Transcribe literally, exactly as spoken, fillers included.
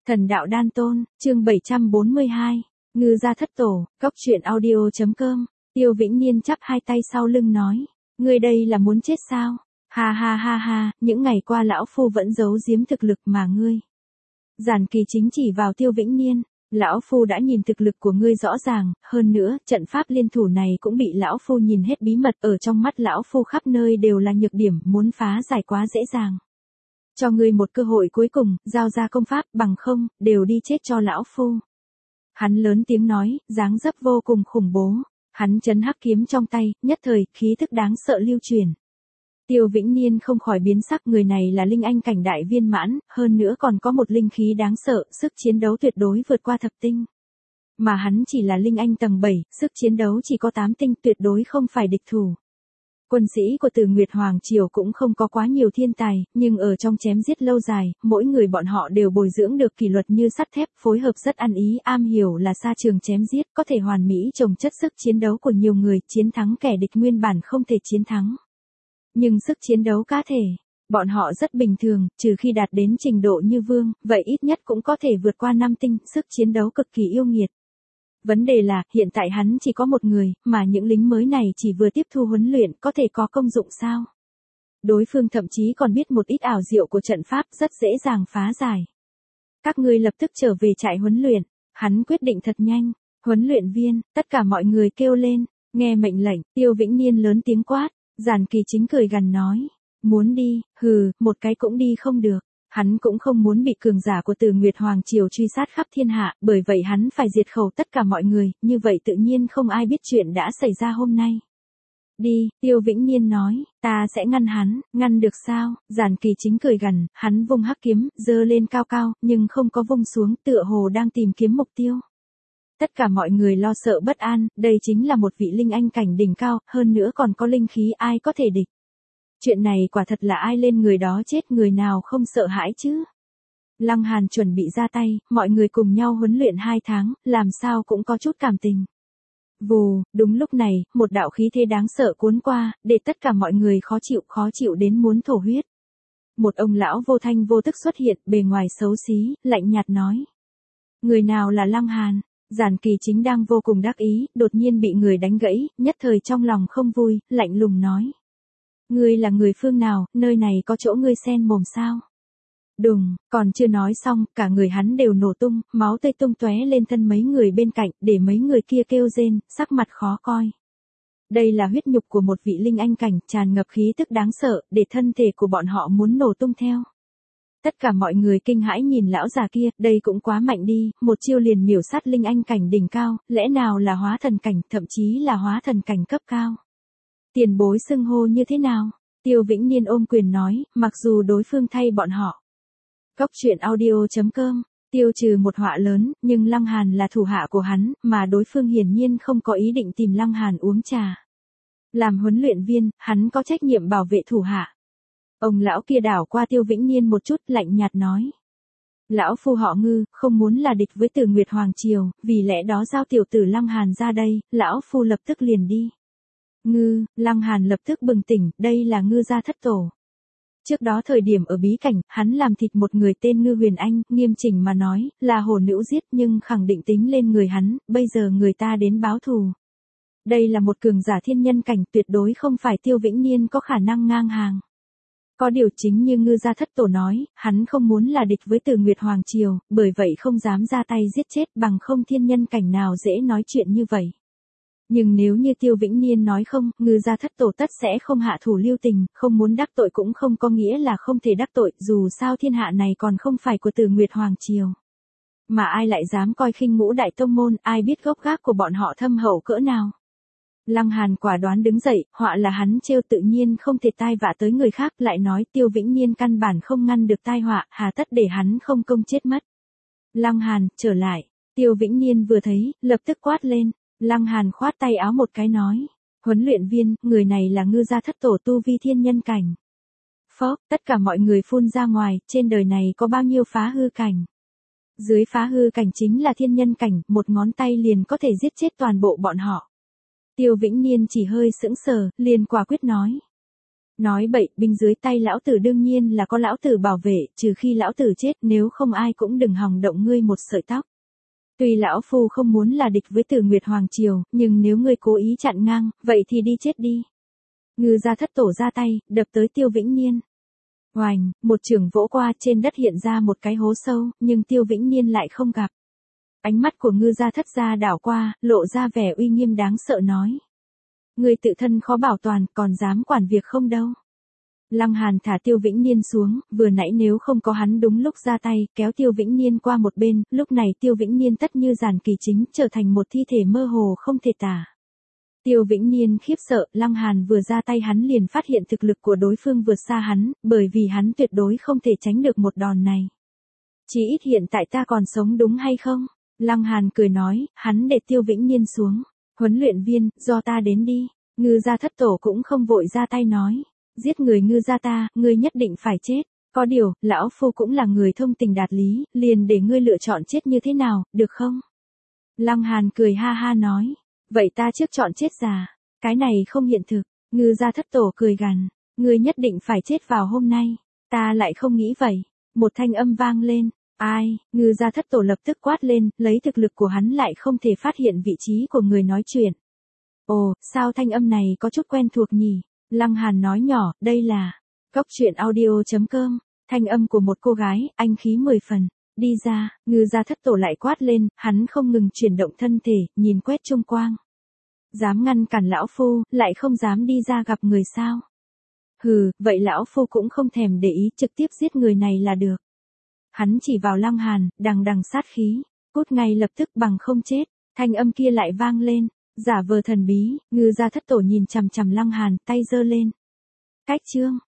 Thần đạo đan tôn, chương bảy trăm bốn mươi hai, Ngư gia thất tổ, cốc truyện audio.com, Tiêu Vĩnh Niên chắp hai tay sau lưng nói, ngươi đây là muốn chết sao? Ha ha ha ha, những ngày qua lão phu vẫn giấu giếm thực lực mà ngươi. Giản Kỳ chính chỉ vào Tiêu Vĩnh Niên, lão phu đã nhìn thực lực của ngươi rõ ràng, hơn nữa, trận pháp liên thủ này cũng bị lão phu nhìn hết bí mật, ở trong mắt lão phu khắp nơi đều là nhược điểm, muốn phá giải quá dễ dàng. Cho ngươi một cơ hội cuối cùng, giao ra công pháp, bằng không, đều đi chết cho lão phu. Hắn lớn tiếng nói, dáng dấp vô cùng khủng bố. Hắn chấn hắc kiếm trong tay, nhất thời, khí thức đáng sợ lưu truyền. Tiêu Vĩnh Niên không khỏi biến sắc, người này là linh anh cảnh đại viên mãn, hơn nữa còn có một linh khí đáng sợ, sức chiến đấu tuyệt đối vượt qua thập tinh. Mà hắn chỉ là linh anh tầng bảy, sức chiến đấu chỉ có tám tinh, tuyệt đối không phải địch thủ. Quân sĩ của Từ Nguyệt Hoàng Triều cũng không có quá nhiều thiên tài, nhưng ở trong chém giết lâu dài, mỗi người bọn họ đều bồi dưỡng được kỷ luật như sắt thép, phối hợp rất ăn ý, am hiểu là xa trường chém giết, có thể hoàn mỹ chồng chất sức chiến đấu của nhiều người, chiến thắng kẻ địch nguyên bản không thể chiến thắng. Nhưng sức chiến đấu cá thể, bọn họ rất bình thường, trừ khi đạt đến trình độ như Vương, vậy ít nhất cũng có thể vượt qua năm tinh, sức chiến đấu cực kỳ yêu nghiệt. Vấn đề là, hiện tại hắn chỉ có một người, mà những lính mới này chỉ vừa tiếp thu huấn luyện, có thể có công dụng sao? Đối phương thậm chí còn biết một ít ảo diệu của trận pháp, rất dễ dàng phá giải. Các ngươi lập tức trở về trại huấn luyện, hắn quyết định thật nhanh. Huấn luyện viên, tất cả mọi người kêu lên, nghe mệnh lệnh, Tiêu Vĩnh Niên lớn tiếng quát, Giản Kỳ chính cười gằn nói, muốn đi, hừ, một cái cũng đi không được. Hắn cũng không muốn bị cường giả của Từ Nguyệt Hoàng Triều truy sát khắp thiên hạ, bởi vậy hắn phải diệt khẩu tất cả mọi người, như vậy tự nhiên không ai biết chuyện đã xảy ra hôm nay. Đi, Tiêu Vĩnh Niên nói, ta sẽ ngăn hắn, ngăn được sao? Giản Kỳ chính cười gằn, hắn vung hắc kiếm, giơ lên cao cao, nhưng không có vung xuống, tựa hồ đang tìm kiếm mục tiêu. Tất cả mọi người lo sợ bất an, đây chính là một vị linh anh cảnh đỉnh cao, hơn nữa còn có linh khí, ai có thể địch. Chuyện này quả thật là ai lên người đó chết, người nào không sợ hãi chứ. Lăng Hàn chuẩn bị ra tay, mọi người cùng nhau huấn luyện hai tháng, làm sao cũng có chút cảm tình. Vù, đúng lúc này, một đạo khí thế đáng sợ cuốn qua, để tất cả mọi người khó chịu, khó chịu đến muốn thổ huyết. Một ông lão vô thanh vô tức xuất hiện, bề ngoài xấu xí, lạnh nhạt nói. Người nào là Lăng Hàn? Giản Kỳ chính đang vô cùng đắc ý, đột nhiên bị người đánh gãy, nhất thời trong lòng không vui, lạnh lùng nói. Ngươi là người phương nào, nơi này có chỗ ngươi xen mồm sao? Đùng, còn chưa nói xong, cả người hắn đều nổ tung, máu tươi tung tóe lên thân mấy người bên cạnh, để mấy người kia kêu rên, sắc mặt khó coi. Đây là huyết nhục của một vị linh anh cảnh, tràn ngập khí tức đáng sợ, để thân thể của bọn họ muốn nổ tung theo. Tất cả mọi người kinh hãi nhìn lão già kia, đây cũng quá mạnh đi, một chiêu liền miểu sát linh anh cảnh đỉnh cao, lẽ nào là hóa thần cảnh, thậm chí là hóa thần cảnh cấp cao. Tiền bối xưng hô như thế nào? Tiêu Vĩnh Niên ôm quyền nói, mặc dù đối phương thay bọn họ. Cốc truyện audio.com, tiêu trừ một họa lớn, nhưng Lăng Hàn là thủ hạ của hắn, mà đối phương hiển nhiên không có ý định tìm Lăng Hàn uống trà. Làm huấn luyện viên, hắn có trách nhiệm bảo vệ thủ hạ. Ông lão kia đảo qua Tiêu Vĩnh Niên một chút, lạnh nhạt nói. Lão phu họ Ngư, không muốn là địch với Từ Nguyệt Hoàng Triều, vì lẽ đó giao tiểu tử Lăng Hàn ra đây, lão phu lập tức liền đi. Ngư, Lăng Hàn lập tức bừng tỉnh, đây là Ngư gia thất tổ. Trước đó thời điểm ở bí cảnh, hắn làm thịt một người tên Ngư Huyền Anh, nghiêm chỉnh mà nói, là hổ nữ giết nhưng khẳng định tính lên người hắn, bây giờ người ta đến báo thù. Đây là một cường giả thiên nhân cảnh, tuyệt đối không phải Tiêu Vĩnh Niên có khả năng ngang hàng. Có điều chính như Ngư gia thất tổ nói, hắn không muốn là địch với Từ Nguyệt Hoàng Triều, bởi vậy không dám ra tay giết chết, bằng không thiên nhân cảnh nào dễ nói chuyện như vậy. Nhưng nếu như Tiêu Vĩnh Niên nói không, Ngư gia thất tổ tất sẽ không hạ thủ lưu tình, không muốn đắc tội cũng không có nghĩa là không thể đắc tội, dù sao thiên hạ này còn không phải của Từ Nguyệt Hoàng Triều. Mà ai lại dám coi khinh ngũ đại tông môn, ai biết gốc gác của bọn họ thâm hậu cỡ nào. Lăng Hàn quả đoán đứng dậy, họa là hắn trêu tự nhiên không thể tai vạ tới người khác, lại nói Tiêu Vĩnh Niên căn bản không ngăn được tai họa, hà tất để hắn không công chết mất. Lăng Hàn, trở lại, Tiêu Vĩnh Niên vừa thấy, lập tức quát lên. Lăng Hàn khoát tay áo một cái nói, huấn luyện viên, người này là Ngư gia thất tổ tu vi thiên nhân cảnh. Phốc, tất cả mọi người phun ra ngoài, trên đời này có bao nhiêu phá hư cảnh. Dưới phá hư cảnh chính là thiên nhân cảnh, một ngón tay liền có thể giết chết toàn bộ bọn họ. Tiêu Vĩnh Niên chỉ hơi sững sờ, liền quả quyết nói. Nói bậy, binh dưới tay lão tử đương nhiên là có lão tử bảo vệ, trừ khi lão tử chết, nếu không ai cũng đừng hòng động ngươi một sợi tóc. Tuy lão phu không muốn là địch với Tử Nguyệt Hoàng Triều, nhưng nếu ngươi cố ý chặn ngang, vậy thì đi chết đi. Ngư gia thất tổ ra tay, đập tới Tiêu Vĩnh Niên. Oành, một chưởng vỗ qua, trên đất hiện ra một cái hố sâu, nhưng Tiêu Vĩnh Niên lại không gặp. Ánh mắt của ngư gia thất gia đảo qua, lộ ra vẻ uy nghiêm đáng sợ nói. Người tự thân khó bảo toàn, còn dám quản việc không đâu. Lăng Hàn thả Tiêu Vĩnh Niên xuống, vừa nãy nếu không có hắn đúng lúc ra tay, kéo Tiêu Vĩnh Niên qua một bên, lúc này Tiêu Vĩnh Niên tất như giàn kỳ chính, trở thành một thi thể mơ hồ không thể tả. Tiêu Vĩnh Niên khiếp sợ, Lăng Hàn vừa ra tay hắn liền phát hiện thực lực của đối phương vượt xa hắn, bởi vì hắn tuyệt đối không thể tránh được một đòn này. Chỉ ít hiện tại ta còn sống đúng hay không? Lăng Hàn cười nói, hắn để Tiêu Vĩnh Niên xuống. Huấn luyện viên, do ta đến đi. Ngư gia thất tổ cũng không vội ra tay nói. Giết người ngư gia ta, ngươi nhất định phải chết. Có điều, lão phu cũng là người thông tình đạt lý, liền để ngươi lựa chọn chết như thế nào, được không? Lăng Hàn cười ha ha nói. Vậy ta trước chọn chết già. Cái này không hiện thực. Ngư gia thất tổ cười gằn. Ngươi nhất định phải chết vào hôm nay. Ta lại không nghĩ vậy. Một thanh âm vang lên. Ai, ngư gia thất tổ lập tức quát lên, lấy thực lực của hắn lại không thể phát hiện vị trí của người nói chuyện. Ồ, sao thanh âm này có chút quen thuộc nhỉ? Lăng Hàn nói nhỏ, đây là cốc truyện audio chấm com, thanh âm của một cô gái, anh khí mười phần. Đi ra, ngư gia thất tổ lại quát lên, hắn không ngừng chuyển động thân thể, nhìn quét chung quang. Dám ngăn cản lão phu, lại không dám đi ra gặp người sao? Hừ, vậy lão phu cũng không thèm để ý, trực tiếp giết người này là được. Hắn chỉ vào Lăng Hàn, đằng đằng sát khí, cút ngay lập tức bằng không chết. Thanh âm kia lại vang lên, giả vờ thần bí, ngư gia thất tổ nhìn chằm chằm Lăng Hàn, tay giơ lên. Cách chương